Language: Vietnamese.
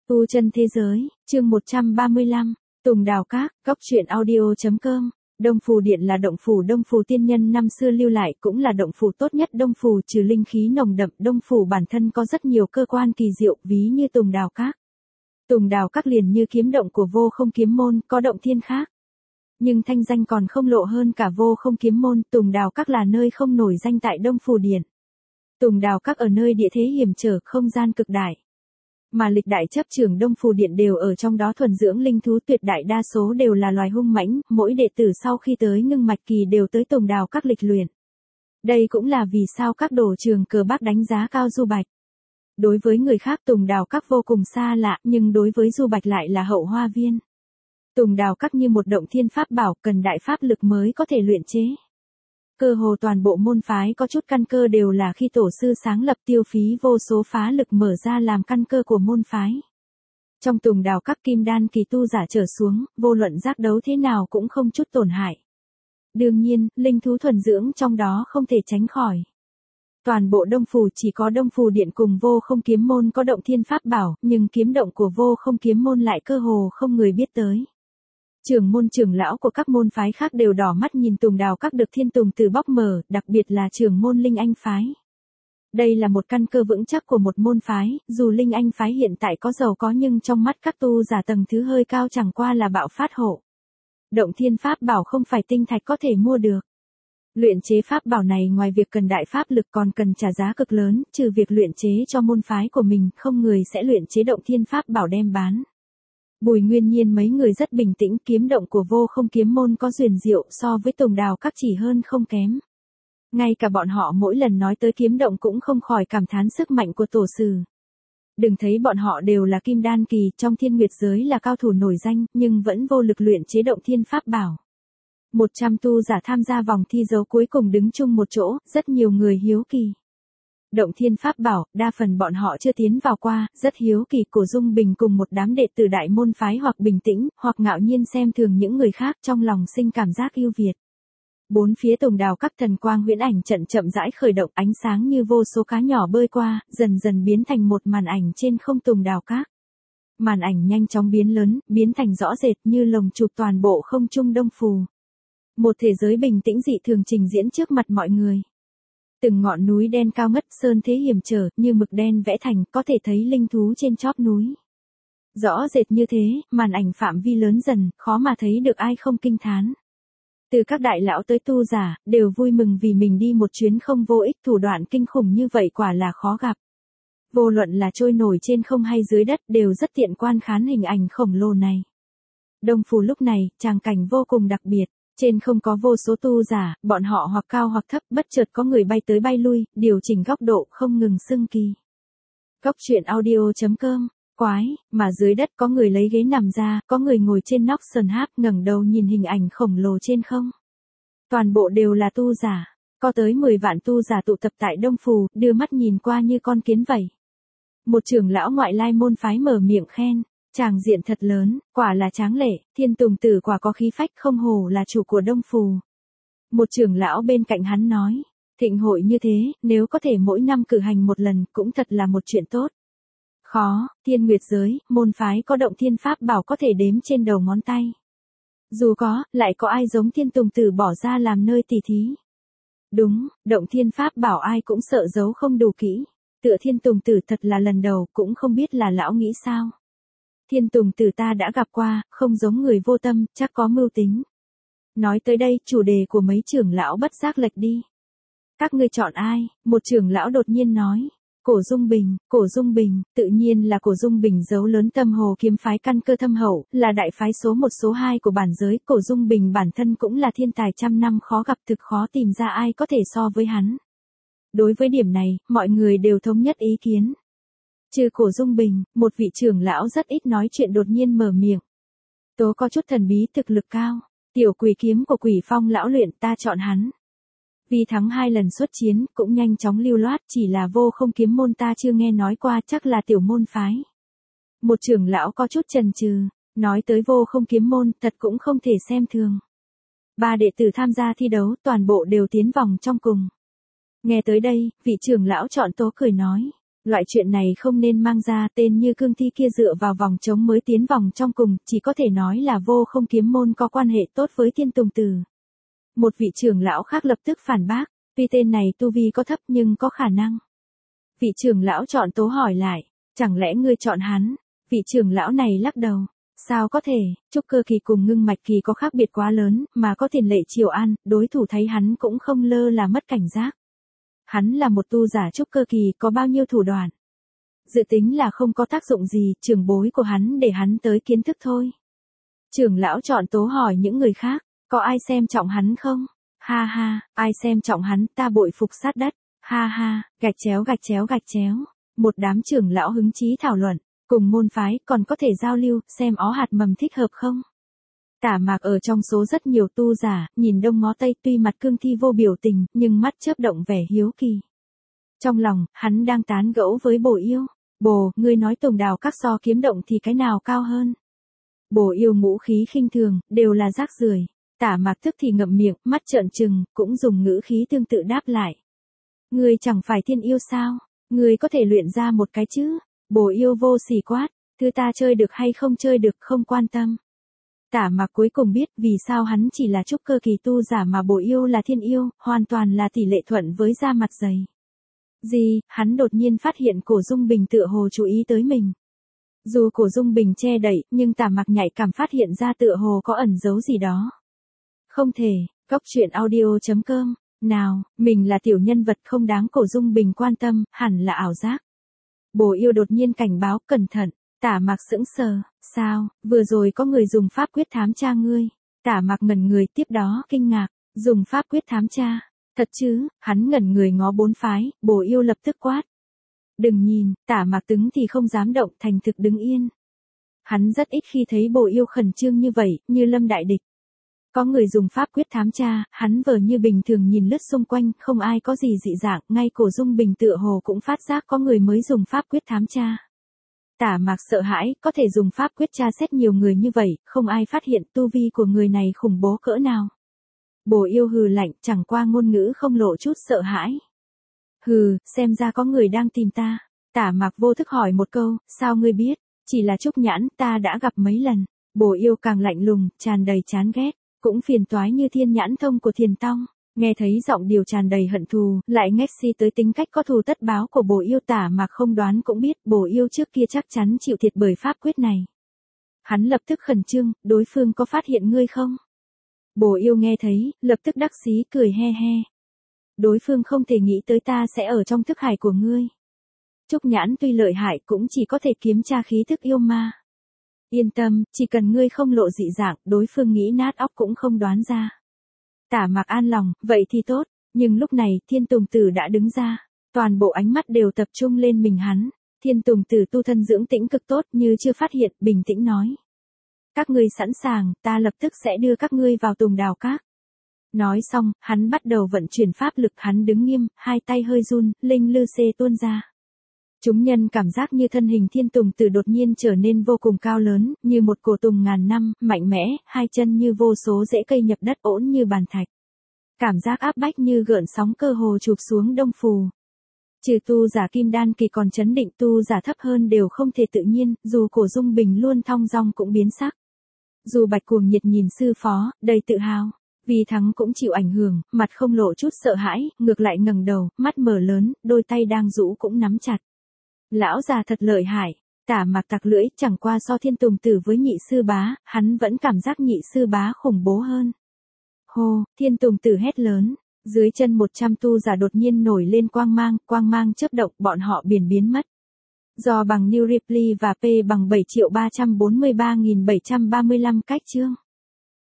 Tu chân thế giới, chương 135, Tùng Đào Các, Góc truyện audio.com. Đông Phù Điện là động phủ Đông Phù tiên nhân năm xưa lưu lại, cũng là động phủ tốt nhất Đông Phù, trừ linh khí nồng đậm, Đông Phù bản thân có rất nhiều cơ quan kỳ diệu, ví như Tùng Đào Các. Tùng Đào Các liền như kiếm động của Vô Không Kiếm Môn, có động thiên khác. Nhưng thanh danh còn không lộ hơn cả Vô Không Kiếm Môn, Tùng Đào Các là nơi không nổi danh tại Đông Phù Điện. Tùng Đào Các ở nơi địa thế hiểm trở, không gian cực đại. Mà lịch đại chấp trưởng Đông Phù Điện đều ở trong đó thuần dưỡng linh thú, tuyệt đại đa số đều là loài hung mãnh, mỗi đệ tử sau khi tới ngưng mạch kỳ đều tới Tùng Đào Các lịch luyện. Đây cũng là vì sao các đồ trường cờ bác đánh giá cao Du Bạch. Đối với người khác Tùng Đào Các vô cùng xa lạ, nhưng đối với Du Bạch lại là hậu hoa viên. Tùng Đào Các như một động thiên pháp bảo, cần đại pháp lực mới có thể luyện chế. Cơ hồ toàn bộ môn phái có chút căn cơ đều là khi tổ sư sáng lập, tiêu phí vô số phá lực mở ra làm căn cơ của môn phái. Trong Tùng Đào Các kim đan kỳ tu giả trở xuống, vô luận giác đấu thế nào cũng không chút tổn hại. Đương nhiên, linh thú thuần dưỡng trong đó không thể tránh khỏi. Toàn bộ Đông Phù chỉ có Đông Phù Điện cùng Vô Không Kiếm Môn có động thiên pháp bảo, nhưng kiếm động của Vô Không Kiếm Môn lại cơ hồ không người biết tới. Trưởng môn trưởng lão của các môn phái khác đều đỏ mắt nhìn Tùng Đào Các được Thiên Tùng Tử bóc mở, đặc biệt là trưởng môn Linh Anh phái. Đây là một căn cơ vững chắc của một môn phái, dù Linh Anh phái hiện tại có giàu có nhưng trong mắt các tu giả tầng thứ hơi cao chẳng qua là bạo phát hộ. Động thiên pháp bảo không phải tinh thạch có thể mua được. Luyện chế pháp bảo này ngoài việc cần đại pháp lực còn cần trả giá cực lớn, trừ việc luyện chế cho môn phái của mình, không người sẽ luyện chế động thiên pháp bảo đem bán. Bùi Nguyên Nhiên mấy người rất bình tĩnh, kiếm động của Vô Không Kiếm Môn có huyền diệu, so với Tùng Đào Các chỉ hơn không kém. Ngay cả bọn họ mỗi lần nói tới kiếm động cũng không khỏi cảm thán sức mạnh của tổ sư. Đừng thấy bọn họ đều là kim đan kỳ, trong thiên nguyệt giới là cao thủ nổi danh, nhưng vẫn vô lực luyện chế động thiên pháp bảo. 100 tu giả tham gia vòng thi đấu cuối cùng đứng chung một chỗ, rất nhiều người hiếu kỳ. Động thiên pháp bảo, đa phần bọn họ chưa tiến vào qua, rất hiếu kỳ. Cổ Dung Bình cùng một đám đệ tử đại môn phái hoặc bình tĩnh, hoặc ngạo nhiên xem thường những người khác, trong lòng sinh cảm giác yêu Việt. Bốn phía Tùng Đào Các thần quang huyễn ảnh trận chậm rãi khởi động, ánh sáng như vô số cá nhỏ bơi qua, dần dần biến thành một màn ảnh trên không Tùng Đào Các. Màn ảnh nhanh chóng biến lớn, biến thành rõ rệt như lồng chụp toàn bộ không trung Đông Phù. Một thế giới bình tĩnh dị thường trình diễn trước mặt mọi người. Từng ngọn núi đen cao ngất, sơn thế hiểm trở, như mực đen vẽ thành, có thể thấy linh thú trên chóp núi. Rõ rệt như thế, màn ảnh phạm vi lớn dần, khó mà thấy được ai không kinh thán. Từ các đại lão tới tu giả, đều vui mừng vì mình đi một chuyến không vô ích, thủ đoạn kinh khủng như vậy quả là khó gặp. Vô luận là trôi nổi trên không hay dưới đất, đều rất tiện quan khán hình ảnh khổng lồ này. Đông Phù lúc này, tràng cảnh vô cùng đặc biệt. Trên không có vô số tu giả, bọn họ hoặc cao hoặc thấp, bất chợt có người bay tới bay lui, điều chỉnh góc độ không ngừng xưng kỳ. Góc truyện audio.com, quái, mà dưới đất có người lấy ghế nằm ra, có người ngồi trên nóc sườn háp ngẩng đầu nhìn hình ảnh khổng lồ trên không. Toàn bộ đều là tu giả, có tới 10 vạn tu giả tụ tập tại Đông Phù, đưa mắt nhìn qua như con kiến vậy. Một trưởng lão ngoại lai môn phái mở miệng khen. Tràng diện thật lớn, quả là tráng lệ, Thiên Tùng Tử quả có khí phách, không hổ là chủ của Đông Phù. Một trưởng lão bên cạnh hắn nói, thịnh hội như thế, nếu có thể mỗi năm cử hành một lần, cũng thật là một chuyện tốt. Khó, thiên nguyệt giới, môn phái có động thiên pháp bảo có thể đếm trên đầu ngón tay. Dù có, lại có ai giống Thiên Tùng Tử bỏ ra làm nơi tỉ thí. Đúng, động thiên pháp bảo ai cũng sợ giấu không đủ kỹ. Tựa Thiên Tùng Tử thật là lần đầu, cũng không biết là lão nghĩ sao. Thiên Tùng Tử ta đã gặp qua, không giống người vô tâm, chắc có mưu tính. Nói tới đây, chủ đề của mấy trưởng lão bất giác lệch đi. Các ngươi chọn ai? Một trưởng lão đột nhiên nói. Cổ Dung Bình, tự nhiên là Cổ Dung Bình, dấu lớn Tâm Hồ kiếm phái căn cơ thâm hậu, là đại phái số 1 số 2 của bản giới. Cổ Dung Bình bản thân cũng là thiên tài trăm năm khó gặp, thực khó tìm ra ai có thể so với hắn. Đối với điểm này, mọi người đều thống nhất ý kiến. Trừ Cổ Dung Bình, một vị trưởng lão rất ít nói chuyện đột nhiên mở miệng. Tố có chút thần bí, thực lực cao. Tiểu Quỷ kiếm của Quỷ Phong lão luyện, ta chọn hắn. Vì thắng 2 lần xuất chiến, cũng nhanh chóng lưu loát, chỉ là Vô Không Kiếm Môn ta chưa nghe nói qua, chắc là tiểu môn phái. Một trưởng lão có chút chần chừ, nói tới Vô Không Kiếm Môn, thật cũng không thể xem thường. 3 đệ tử tham gia thi đấu, toàn bộ đều tiến vòng trong cùng. Nghe tới đây, vị trưởng lão chọn tố cười nói. Loại chuyện này không nên mang ra, tên như cương thi kia dựa vào vòng trống mới tiến vòng trong cùng, chỉ có thể nói là vô không kiếm môn có quan hệ tốt với Thiên Tùng Tử. Một vị trưởng lão khác lập tức phản bác, tuy tên này tu vi có thấp nhưng có khả năng. Vị trưởng lão chọn Tố hỏi lại, chẳng lẽ ngươi chọn hắn? Vị trưởng lão này lắc đầu, sao có thể, trúc cơ kỳ cùng ngưng mạch kỳ có khác biệt quá lớn, mà có tiền lệ Triều An, đối thủ thấy hắn cũng không lơ là mất cảnh giác. Hắn là một tu giả trúc cơ kỳ, có bao nhiêu thủ đoạn. Dự tính là không có tác dụng gì, trưởng bối của hắn để hắn tới kiến thức thôi. Trưởng lão chọn Tố hỏi những người khác, có ai xem trọng hắn không? Ha ha, ai xem trọng hắn, ta bội phục sát đất. Ha ha, gạch chéo gạch chéo gạch chéo. Một đám trưởng lão hứng chí thảo luận, cùng môn phái còn có thể giao lưu, xem ó hạt mầm thích hợp không. Tả Mạc ở trong số rất nhiều tu giả, nhìn đông ngó tây, tuy mặt cương thi vô biểu tình, nhưng mắt chớp động vẻ hiếu kỳ. Trong lòng, hắn đang tán gẫu với Bồ Yêu. Bồ, ngươi nói Tùng Đào Các so kiếm động thì cái nào cao hơn? Bồ Yêu ngũ khí khinh thường, đều là rác rưởi. Tả Mạc tức thì ngậm miệng, mắt trợn trừng, cũng dùng ngữ khí tương tự đáp lại. Ngươi chẳng phải thiên yêu sao? Ngươi có thể luyện ra một cái chứ? Bồ Yêu vô sỉ quát, thứ ta chơi được hay không chơi được không quan tâm. Tả Mạc cuối cùng biết vì sao hắn chỉ là trúc cơ kỳ tu giả mà Bồ Yêu là thiên yêu, hoàn toàn là tỷ lệ thuận với da mặt dày. Gì, hắn đột nhiên phát hiện Cổ Dung Bình tựa hồ chú ý tới mình. Dù Cổ Dung Bình che đậy, nhưng Tả Mạc nhạy cảm phát hiện ra tựa hồ có ẩn giấu gì đó. Không thể, Góc Truyện Audio.com, nào, mình là tiểu nhân vật không đáng Cổ Dung Bình quan tâm, hẳn là ảo giác. Bồ Yêu đột nhiên cảnh báo, cẩn thận. Tả Mạc sững sờ, sao, vừa rồi có người dùng pháp quyết thám tra ngươi. Tả Mạc ngẩn người, tiếp đó kinh ngạc, dùng pháp quyết thám tra. Thật chứ, hắn ngẩn người ngó bốn phái, Bồ Yêu lập tức quát. Đừng nhìn, Tả Mạc Tứng thì không dám động, thành thực đứng yên. Hắn rất ít khi thấy Bồ Yêu khẩn trương như vậy, như lâm đại địch. Có người dùng pháp quyết thám tra, hắn vờ như bình thường nhìn lướt xung quanh, không ai có gì dị dạng, ngay Cổ Dung Bình tựa hồ cũng phát giác có người mới dùng pháp quyết thám tra. Tả Mạc sợ hãi, có thể dùng pháp quyết tra xét nhiều người như vậy, không ai phát hiện tu vi của người này khủng bố cỡ nào. Bồ Yêu hừ lạnh, chẳng qua ngôn ngữ không lộ chút sợ hãi. Hừ, xem ra có người đang tìm ta. Tả Mạc vô thức hỏi một câu, sao ngươi biết? Chỉ là Trúc Nhãn, ta đã gặp mấy lần. Bồ Yêu càng lạnh lùng, tràn đầy chán ghét, cũng phiền toái như Thiên Nhãn Thông của Thiền Tông. Nghe thấy giọng điều tràn đầy hận thù, lại ngách si tới tính cách có thù tất báo của Bồ Yêu. Tả Mạc không đoán cũng biết Bồ Yêu trước kia chắc chắn chịu thiệt bởi pháp quyết này. Hắn lập tức khẩn trương, đối phương có phát hiện ngươi không? Bồ Yêu nghe thấy, lập tức đắc chí cười he he. Đối phương không thể nghĩ tới ta sẽ ở trong thức hải của ngươi. Trúc Nhãn tuy lợi hại cũng chỉ có thể kiếm tra khí thức yêu ma. Yên tâm, chỉ cần ngươi không lộ dị dạng, đối phương nghĩ nát óc cũng không đoán ra. Tả Mạc an lòng, vậy thì tốt, nhưng lúc này Thiên Tùng Tử đã đứng ra, toàn bộ ánh mắt đều tập trung lên mình hắn. Thiên Tùng Tử tu thân dưỡng tĩnh cực tốt như chưa phát hiện, bình tĩnh nói. Các ngươi sẵn sàng, ta lập tức sẽ đưa các ngươi vào Tùng Đào Các. Nói xong, hắn bắt đầu vận chuyển pháp lực, hắn đứng nghiêm, hai tay hơi run, linh lư xê tuôn ra. Chúng nhân cảm giác như thân hình Thiên Tùng Tử đột nhiên trở nên vô cùng cao lớn, như một cổ tùng ngàn năm, mạnh mẽ, hai chân như vô số rễ cây nhập đất ổn như bàn thạch. Cảm giác áp bách như gợn sóng cơ hồ chụp xuống Đông Phù. Trừ tu giả kim đan kỳ còn chấn định, tu giả thấp hơn đều không thể tự nhiên, dù Cổ Dung Bình luôn thong dong cũng biến sắc. Dù Bạch Cuồng Nhiệt nhìn sư phó, đầy tự hào. Vì thắng cũng chịu ảnh hưởng, mặt không lộ chút sợ hãi, ngược lại ngẩng đầu, mắt mở lớn, đôi tay đang rũ cũng nắm chặt. Lão già thật lợi hại. Tả Mạc tặc lưỡi, chẳng qua so Thiên Tùng Tử với nhị sư bá, hắn vẫn cảm giác nhị sư bá khủng bố hơn. Hô, Thiên Tùng Tử hét lớn. Dưới chân 100 tu giả đột nhiên nổi lên quang mang chớp động, bọn họ biến mất. Do bằng New Ripley và P bằng 7.343.735 cách chương.